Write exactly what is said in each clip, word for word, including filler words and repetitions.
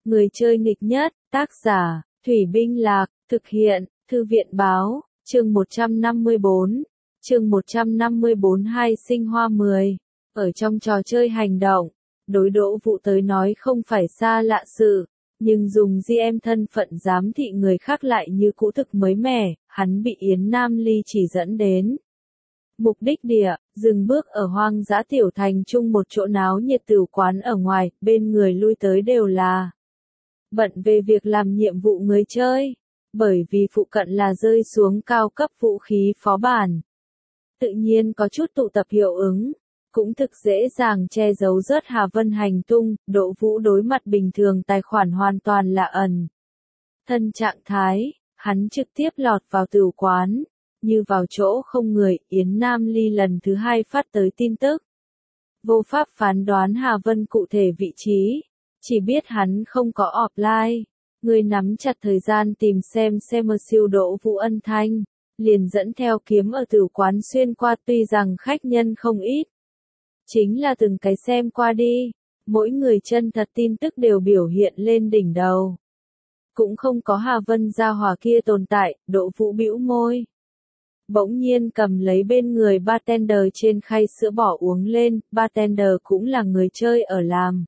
Người chơi nghịch nhất, tác giả, Thủy Binh Lạc, thực hiện, Thư viện báo, chương một trăm năm mươi bốn, chương một trăm năm mươi bốn hai sinh hoa mười. Ở trong trò chơi hành động, đối Đỗ Vũ tới nói không phải xa lạ sự, nhưng dùng giê em thân phận giám thị người khác lại như cũ thực mới mẻ, hắn bị Yến Nam Ly chỉ dẫn đến. Mục đích địa, dừng bước ở hoang dã tiểu thành chung một chỗ náo nhiệt tửu quán ở ngoài, bên người lui tới đều là bận về việc làm nhiệm vụ người chơi, bởi vì phụ cận là rơi xuống cao cấp vũ khí phó bản. Tự nhiên có chút tụ tập hiệu ứng, cũng thực dễ dàng che giấu rớt Hà Vân hành tung, Đỗ Vũ đối mặt bình thường tài khoản hoàn toàn là ẩn thân trạng thái, hắn trực tiếp lọt vào tửu quán. Như vào chỗ không người, Yến Nam Ly lần thứ hai phát tới tin tức. Vô pháp phán đoán Hà Vân cụ thể vị trí, chỉ biết hắn không có offline. Người nắm chặt thời gian tìm xem xem siêu Đỗ Vũ ân thanh, liền dẫn theo kiếm ở tửu quán xuyên qua, tuy rằng khách nhân không ít. Chính là từng cái xem qua đi, mỗi người chân thật tin tức đều biểu hiện lên đỉnh đầu. Cũng không có Hà Vân gia hỏa kia tồn tại, Đỗ Vũ bĩu môi. Bỗng nhiên cầm lấy bên người bartender trên khay sữa bỏ uống lên, bartender cũng là người chơi ở làm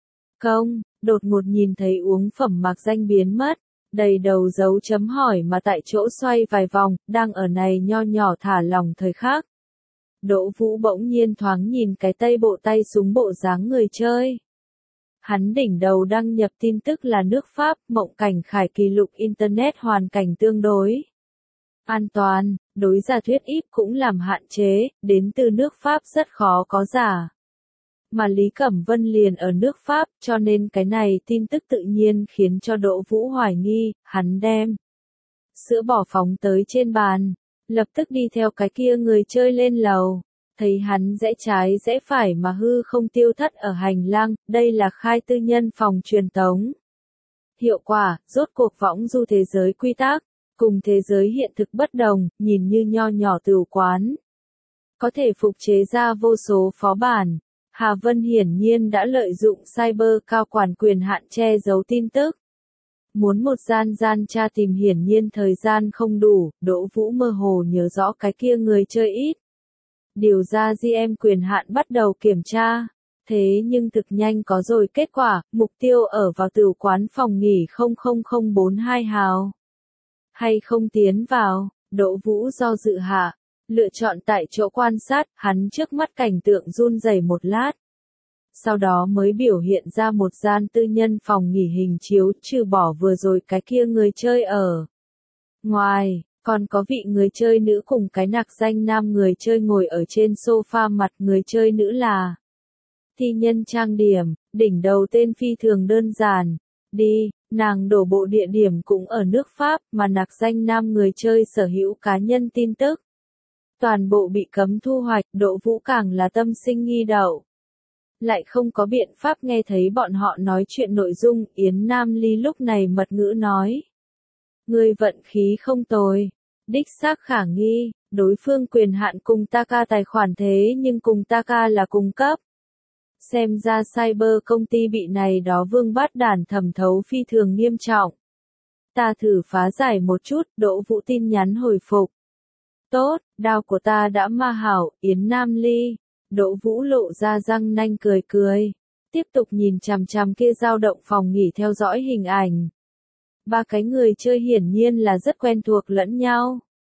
công, đột ngột nhìn thấy uống phẩm mạc danh biến mất, đầy đầu dấu chấm hỏi mà tại chỗ xoay vài vòng, đang ở này nho nhỏ thả lỏng thời khắc. Đỗ Vũ bỗng nhiên thoáng nhìn cái tay bộ tay súng bộ dáng người chơi. Hắn đỉnh đầu đăng nhập tin tức là nước Pháp, Mộng Cảnh Khải kỷ lục Internet hoàn cảnh tương đối an toàn, đối giả thuyết íp cũng làm hạn chế, đến từ nước Pháp rất khó có giả. Mà Lý Cẩm Vân liền ở nước Pháp, cho nên cái này tin tức tự nhiên khiến cho Đỗ Vũ hoài nghi, hắn đem sữa bỏ phóng tới trên bàn, lập tức đi theo cái kia người chơi lên lầu, thấy hắn rẽ trái rẽ phải mà hư không tiêu thất ở hành lang, đây là khai tư nhân phòng truyền tống. Hiệu quả, rốt cuộc võng du thế giới quy tắc, cùng thế giới hiện thực bất đồng, nhìn như nho nhỏ tửu quán. Có thể phục chế ra vô số phó bản. Hà Vân hiển nhiên đã lợi dụng cyber cao quản quyền hạn che giấu tin tức. Muốn một gian gian tra tìm hiển nhiên thời gian không đủ, Đỗ Vũ mơ hồ nhớ rõ cái kia người chơi ít. Điều ra giê em quyền hạn bắt đầu kiểm tra. Thế nhưng thực nhanh có rồi kết quả, mục tiêu ở vào tửu quán phòng nghỉ không không không bốn hai hào. Hay không tiến vào, Đỗ Vũ do dự hạ, lựa chọn tại chỗ quan sát, hắn trước mắt cảnh tượng run rẩy một lát. Sau đó mới biểu hiện ra một gian tư nhân phòng nghỉ hình chiếu, trừ bỏ vừa rồi cái kia người chơi ở ngoài, còn có vị người chơi nữ cùng cái nặc danh nam người chơi ngồi ở trên sofa, mặt người chơi nữ là thi nhân trang điểm, đỉnh đầu tên phi thường đơn giản. Đi, nàng đổ bộ địa điểm cũng ở nước Pháp, mà nặc danh nam người chơi sở hữu cá nhân tin tức. Toàn bộ bị cấm thu hoạch, Đỗ Vũ càng là tâm sinh nghi đậu. Lại không có biện pháp nghe thấy bọn họ nói chuyện nội dung, Yến Nam Ly lúc này mật ngữ nói. Người vận khí không tồi, đích xác khả nghi, đối phương quyền hạn cùng Taka tài khoản thế nhưng cùng Taka là cung cấp. Xem ra cyber công ty bị này đó vương bát đản thẩm thấu phi thường nghiêm trọng. Ta thử phá giải một chút, Đỗ Vũ tin nhắn hồi phục. Tốt, đao của ta đã ma hảo, Yến Nam Ly. Đỗ Vũ lộ ra răng nanh cười cười. Tiếp tục nhìn chằm chằm kia dao động phòng nghỉ theo dõi hình ảnh. Ba cái người chơi hiển nhiên là rất quen thuộc lẫn nhau.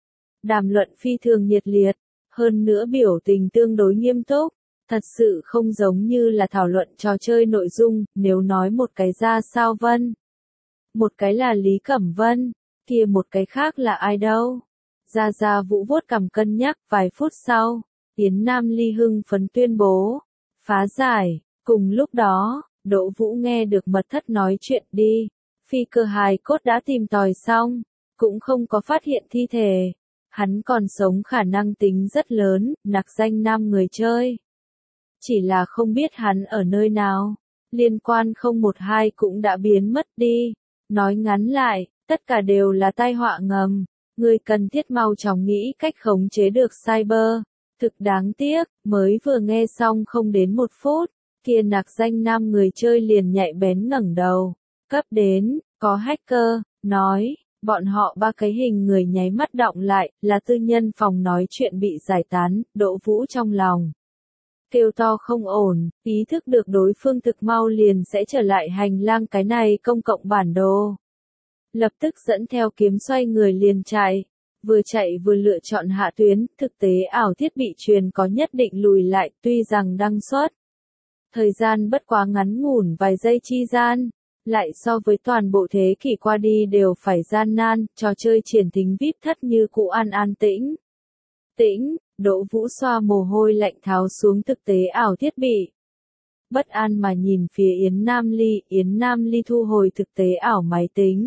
Đàm luận phi thường nhiệt liệt, hơn nữa biểu tình tương đối nghiêm túc. Thật sự không giống như là thảo luận trò chơi nội dung, nếu nói một cái ra sao Vân. Một cái là Lý Cẩm Vân, kia một cái khác là ai đâu. Gia Gia Vũ vuốt cằm cân nhắc, vài phút sau, Yến Nam Ly hưng phấn tuyên bố, phá giải, cùng lúc đó, Đỗ Vũ nghe được mật thất nói chuyện đi, phi cơ hài cốt đã tìm tòi xong, cũng không có phát hiện thi thể, hắn còn sống khả năng tính rất lớn, nặc danh nam người chơi. Chỉ là không biết hắn ở nơi nào, liên quan không một hai cũng đã biến mất đi, nói ngắn lại, tất cả đều là tai họa ngầm, người cần thiết mau chóng nghĩ cách khống chế được cyber, thực đáng tiếc, mới vừa nghe xong không đến một phút, kia nặc danh nam người chơi liền nhạy bén ngẩng đầu, Cấp đến, có hacker, nói, bọn họ ba cái hình người nháy mắt đọng lại, là tư nhân phòng nói chuyện bị giải tán, Đỗ Vũ trong lòng. Kêu to không ổn, ý thức được đối phương thực mau liền sẽ trở lại hành lang cái này công cộng bản đồ. Lập tức dẫn theo kiếm xoay người liền chạy, vừa chạy vừa lựa chọn hạ tuyến, thực tế ảo thiết bị truyền có nhất định lùi lại tuy rằng đăng xuất. Thời gian bất quá ngắn ngủn vài giây chi gian, lại so với toàn bộ thế kỷ qua đi đều phải gian nan, trò chơi triển thính vi ai pi thất như cũ an an tĩnh. Tĩnh, Đỗ Vũ xoa mồ hôi lạnh tháo xuống thực tế ảo thiết bị. Bất an mà nhìn phía Yến Nam Ly, Yến Nam Ly thu hồi thực tế ảo máy tính.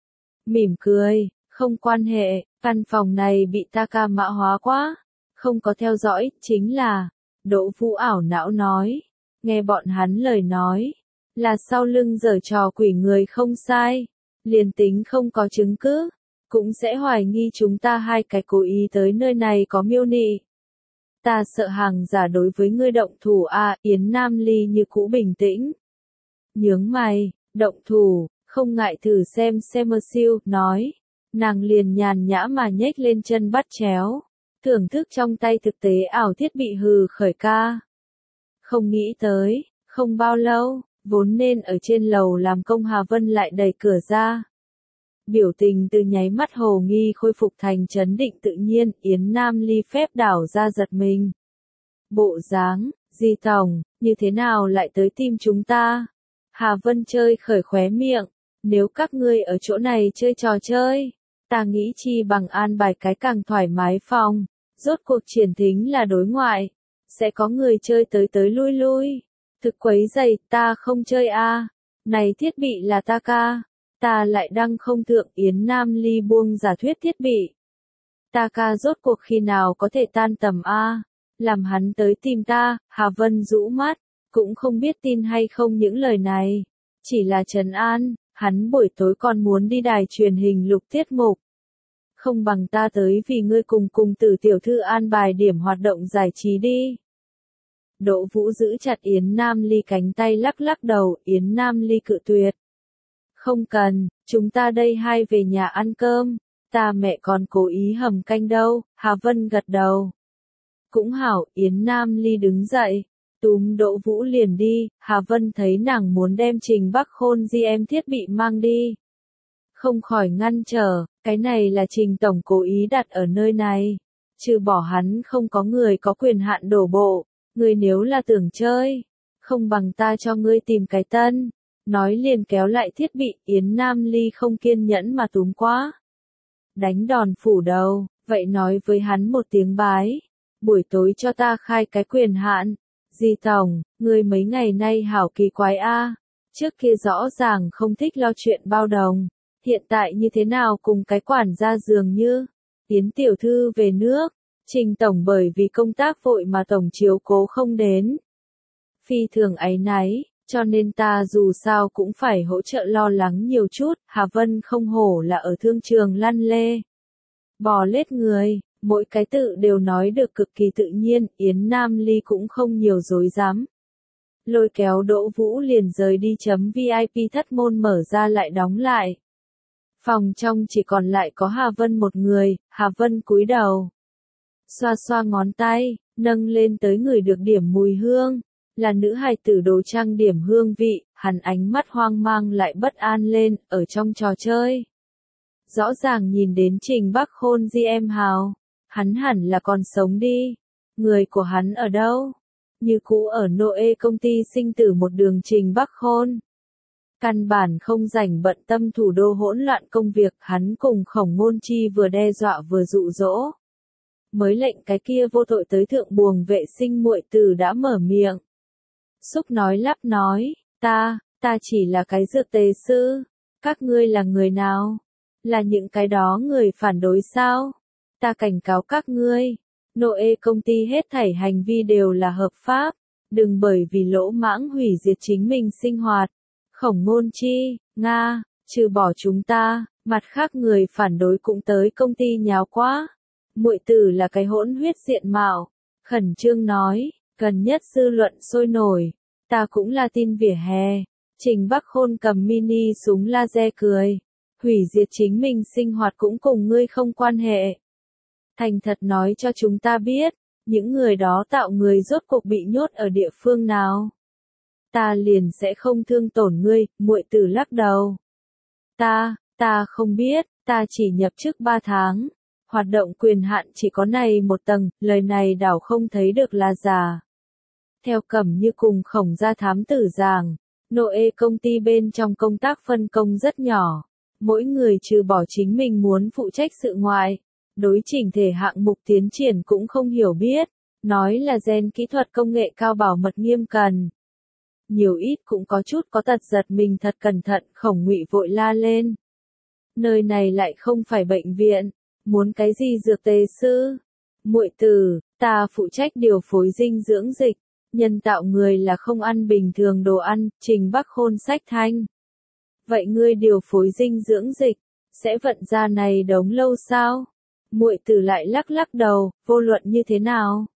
Mỉm cười, không quan hệ, căn phòng này bị ta ca mã hóa quá, không có theo dõi, chính là, Đỗ Vũ ảo não nói, nghe bọn hắn lời nói, là sau lưng giở trò quỷ người không sai, liền tính không có chứng cứ, cũng sẽ hoài nghi chúng ta hai cái cố ý tới nơi này có miêu nị. Ta sợ hàng giả đối với ngươi động thủ a, Yến Nam Ly như cũ bình tĩnh. Nhướng mày, động thủ, không ngại thử xem xem mơ siêu, nói. Nàng liền nhàn nhã mà nhếch lên chân bắt chéo, thưởng thức trong tay thực tế ảo thiết bị hừ khởi ca. Không nghĩ tới, không bao lâu, vốn nên ở trên lầu làm công Hà Vân lại đẩy cửa ra. Biểu tình từ nháy mắt hồ nghi khôi phục thành trấn định tự nhiên, Yến Nam Ly phép đảo ra giật mình. Bộ dáng, Di Tổng, như thế nào lại tới tìm chúng ta? Hà Vân chơi khởi khóe miệng, nếu các ngươi ở chỗ này chơi trò chơi, ta nghĩ chi bằng an bài cái càng thoải mái phòng, rốt cuộc triển thính là đối ngoại, sẽ có người chơi tới tới lui lui. Thực quấy dày, ta không chơi a, này thiết bị là ta ca. Ta lại đăng không thượng Yến Nam Ly buông giả thuyết thiết bị. Ta ca rốt cuộc khi nào có thể tan tầm a? Làm hắn tới tìm ta, Hà Vân rũ mắt, cũng không biết tin hay không những lời này. Chỉ là trấn an, hắn buổi tối còn muốn đi đài truyền hình lục tiết mục. Không bằng ta tới vì ngươi cùng cùng Tử tiểu thư an bài điểm hoạt động giải trí đi. Đỗ Vũ giữ chặt Yến Nam Ly cánh tay lắc lắc đầu, Yến Nam Ly cự tuyệt. Không cần, chúng ta đây hai về nhà ăn cơm, ta mẹ còn cố ý hầm canh đâu, Hà Vân gật đầu. Cũng hảo, Yến Nam Ly đứng dậy, túm Đỗ Vũ liền đi, Hà Vân thấy nàng muốn đem Trình Bắc Khôn gi em thiết bị mang đi. Không khỏi ngăn trở, cái này là Trình Tổng cố ý đặt ở nơi này, trừ bỏ hắn không có người có quyền hạn đổ bộ, người nếu là tưởng chơi, không bằng ta cho ngươi tìm cái tân. Nói liền kéo lại thiết bị, Yến Nam Ly không kiên nhẫn mà túm quá. Đánh đòn phủ đầu, vậy nói với hắn một tiếng bái. Buổi tối cho ta khai cái quyền hạn. Di Tổng, người mấy ngày nay hảo kỳ quái a, trước kia rõ ràng không thích lo chuyện bao đồng. Hiện tại như thế nào cùng cái quản gia dường như. Yến tiểu thư về nước, Trình Tổng bởi vì công tác vội mà Tổng chiếu cố không đến. Phi thường áy náy. Cho nên ta dù sao cũng phải hỗ trợ lo lắng nhiều chút, Hà Vân không hổ là ở thương trường lăn lê. Bò lết người, mỗi cái tự đều nói được cực kỳ tự nhiên, Yến Nam Ly cũng không nhiều dối dám. Lôi kéo Đỗ Vũ liền rời đi chấm vi ai pi thất môn mở ra lại đóng lại. Phòng trong chỉ còn lại có Hà Vân một người, Hà Vân cúi đầu. Xoa xoa ngón tay, nâng lên tới người được điểm mùi hương. Là nữ hài tử đồ trang điểm hương vị, hắn ánh mắt hoang mang lại bất an lên, ở trong trò chơi. Rõ ràng nhìn đến Trình Bắc Khôn gi em hào, hắn hẳn là còn sống đi. Người của hắn ở đâu? Như cũ ở Noe công ty sinh tử một đường Trình Bắc Khôn. Căn bản không rảnh bận tâm thủ đô hỗn loạn công việc, hắn cùng Khổng Ngôn Chi vừa đe dọa vừa dụ dỗ. Mới lệnh cái kia vô tội tới thượng buồng vệ sinh muội tử đã mở miệng. Xúc nói lắp nói, ta, ta chỉ là cái dược tề sư, các ngươi là người nào? Là những cái đó người phản đối sao? Ta cảnh cáo các ngươi, Noe công ty hết thảy hành vi đều là hợp pháp, đừng bởi vì lỗ mãng hủy diệt chính mình sinh hoạt. Khổng Ngôn Chi, Nga, trừ bỏ chúng ta, mặt khác người phản đối cũng tới công ty nháo quá. Muội tử là cái hỗn huyết diện mạo, khẩn trương nói. Gần nhất dư luận sôi nổi, ta cũng là tin vỉa hè, Trình Bắc Khôn cầm mini súng laser cười. Hủy diệt chính mình sinh hoạt cũng cùng ngươi không quan hệ. Thành thật nói cho chúng ta biết, những người đó tạo người rốt cuộc bị nhốt ở địa phương nào. Ta liền sẽ không thương tổn ngươi, muội tử lắc đầu. Ta, ta không biết, ta chỉ nhập chức ba tháng. Hoạt động quyền hạn chỉ có này một tầng, lời này đảo không thấy được là giả. Theo Cẩm Như cùng Khổng Gia thám tử giảng, Noe công ty bên trong công tác phân công rất nhỏ. Mỗi người trừ bỏ chính mình muốn phụ trách sự ngoại, đối chỉnh thể hạng mục tiến triển cũng không hiểu biết, nói là gen kỹ thuật công nghệ cao bảo mật nghiêm cần. Nhiều ít cũng có chút có tật giật mình thật cẩn thận, Khổng Ngụy vội la lên. Nơi này lại không phải bệnh viện, muốn cái gì dược tề sư? Muội tử, ta phụ trách điều phối dinh dưỡng dịch, nhân tạo người là không ăn bình thường đồ ăn, Trình Bắc Khôn sách thanh. Vậy ngươi điều phối dinh dưỡng dịch, sẽ vận ra này đống lâu sao? Muội tử lại lắc lắc đầu, vô luận như thế nào?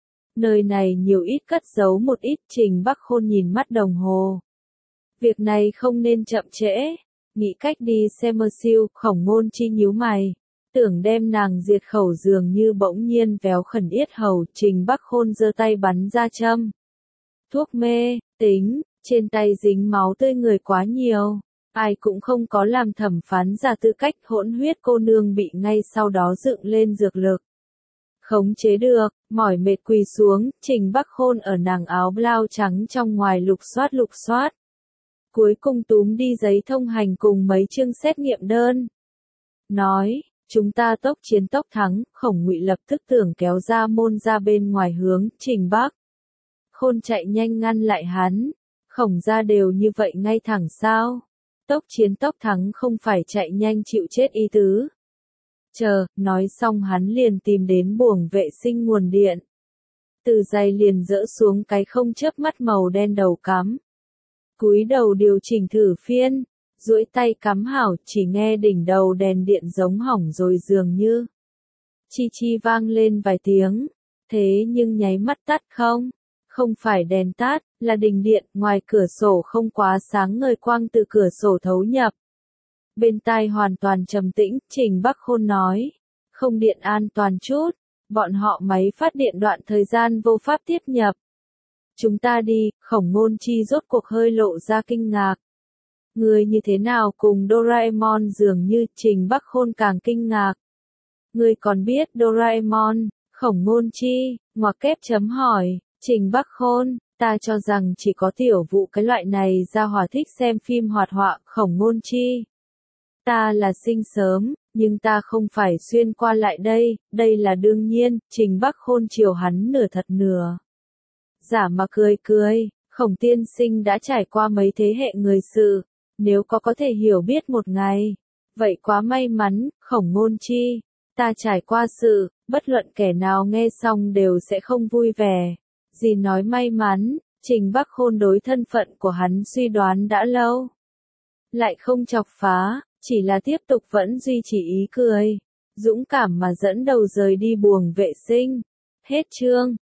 Nơi này nhiều ít cất giấu một ít, Trình Bắc Khôn nhìn mắt đồng hồ. Việc này không nên chậm trễ, nghĩ cách đi xem mơ siêu, Khổng Ngôn Chi nhíu mày. Tưởng đem nàng diệt khẩu dường như bỗng nhiên véo khẩn yết hầu, Trình Bắc Khôn giơ tay bắn ra châm. Thuốc mê, tính, trên tay dính máu tươi người quá nhiều. Ai cũng không có làm thẩm phán giả tư cách, hỗn huyết cô nương bị ngay sau đó dựng lên dược lực. Khống chế được, mỏi mệt quỳ xuống, Trình Bắc Khôn ở nàng áo blau trắng trong ngoài lục soát lục soát. Cuối cùng túm đi giấy thông hành cùng mấy chương xét nghiệm đơn. Nói, chúng ta tốc chiến tốc thắng, Khổng Ngụy lập tức tưởng kéo ra môn ra bên ngoài hướng, Trình Bắc Khôn chạy nhanh ngăn lại hắn. Khổng gia đều như vậy ngay thẳng sao? Tốc chiến tốc thắng không phải chạy nhanh chịu chết ý tứ. Chờ, nói xong hắn liền tìm đến buồng vệ sinh nguồn điện. Từ giày liền dỡ xuống cái không chớp mắt màu đen đầu cắm. Cúi đầu điều chỉnh thử phiên, duỗi tay cắm hảo, chỉ nghe đỉnh đầu đèn điện giống hỏng rồi dường như. Chi chi vang lên vài tiếng, thế nhưng nháy mắt tắt không? Không phải đèn tắt, là đình điện, ngoài cửa sổ không quá sáng ngời quang từ cửa sổ thấu nhập. Bên tai hoàn toàn trầm tĩnh, Trình Bắc Khôn nói, không điện an toàn chút, bọn họ máy phát điện đoạn thời gian vô pháp tiếp nhập. Chúng ta đi, Khổng Ngôn Chi rốt cuộc hơi lộ ra kinh ngạc. Người như thế nào cùng Doraemon dường như, Trình Bắc Khôn càng kinh ngạc. Người còn biết Doraemon, Khổng Ngôn Chi, ngoặc kép chấm hỏi, Trình Bắc Khôn, ta cho rằng chỉ có tiểu vụ cái loại này ra hỏa thích xem phim hoạt họa, Khổng Ngôn Chi. Ta là sinh sớm, nhưng ta không phải xuyên qua lại đây, đây là đương nhiên, Trình Bắc Khôn chiều hắn nửa thật nửa. Giả mà cười cười, Khổng tiên sinh đã trải qua mấy thế hệ người sự, nếu có có thể hiểu biết một ngày. Vậy quá may mắn, Khổng Ngôn Chi, ta trải qua sự, bất luận kẻ nào nghe xong đều sẽ không vui vẻ. Gì nói may mắn, Trình Bắc Khôn đối thân phận của hắn suy đoán đã lâu. Lại không chọc phá, chỉ là tiếp tục vẫn duy trì ý cười. Dũng cảm mà dẫn đầu rời đi buồng vệ sinh. Hết chương.